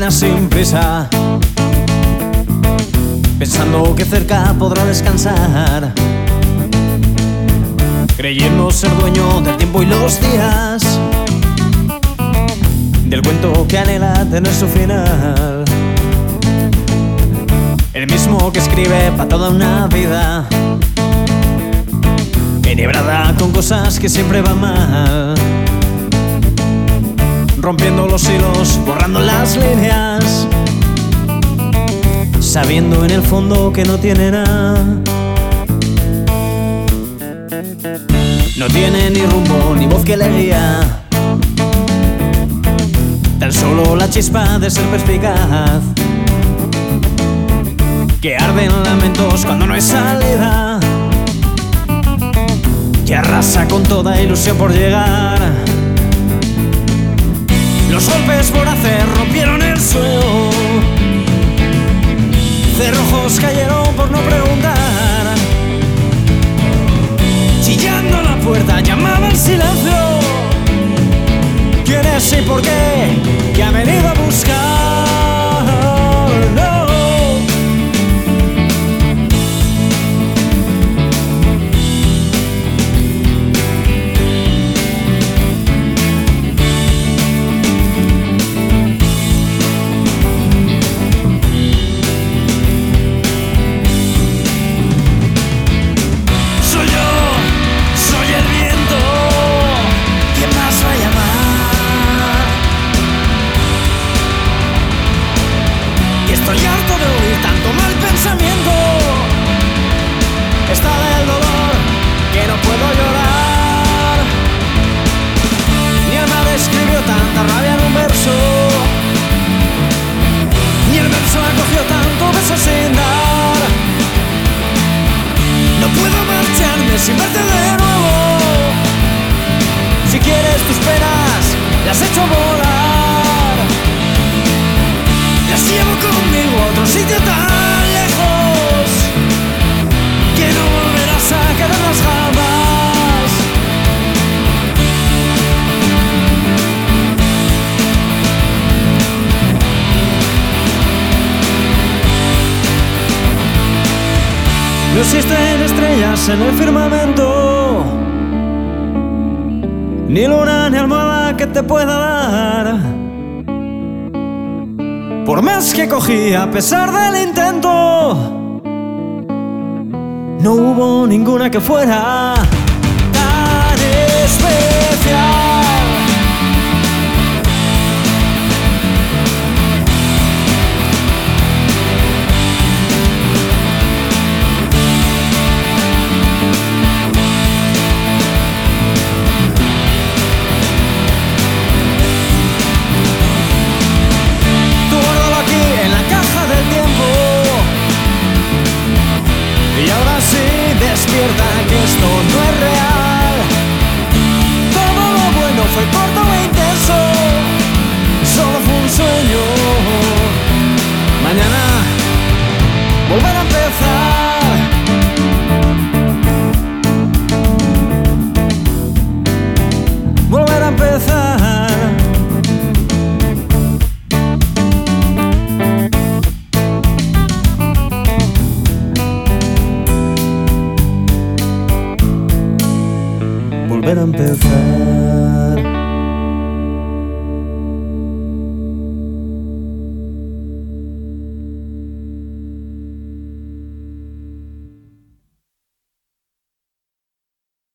camina sin prisa, pensando que cerca podrá descansar, creyendo ser dueño del tiempo y los días, del cuento que anhela tener su final. El mismo que escribe para toda una vida, enhebrada con cosas que siempre van mal, rompiendo los hilos, borrando las líneas, sabiendo en el fondo que no tiene nada. No tiene ni rumbo ni voz que le guía, tan solo la chispa de ser perspicaz, que arde en lamentos cuando no hay salida, que arrasa con toda ilusión por llegar. Los golpes voraces rompieron el suelo, cerrojos cayeron por no preguntar, chillando la puerta llamaba el silencio. ¿Quién es y por qué? ¿Qué ha venido a buscar? No. Estoy harto de oír tanto mal pensamiento. Está del dolor que no puedo llorar. Mi alma describió tanta rabia en un verso, ni el verso acogió tanto beso sin dar. No puedo marcharme sin verte de nuevo. Si quieres tus penas, las echo volar, las llevo conmigo a otro sitio tan lejos, que no volverás a quedarnos jamás. No existen estrellas en el firmamento, ni luna ni almohada que te pueda dar. Por más que cogí a pesar del intento, no hubo ninguna que fuera tan especial. Y ahora sí, despierta que esto no es real. Todo lo bueno fue corto e intenso, solo fue un sueño. Mañana volver a empezar, volver a empezar. Volver a empezar.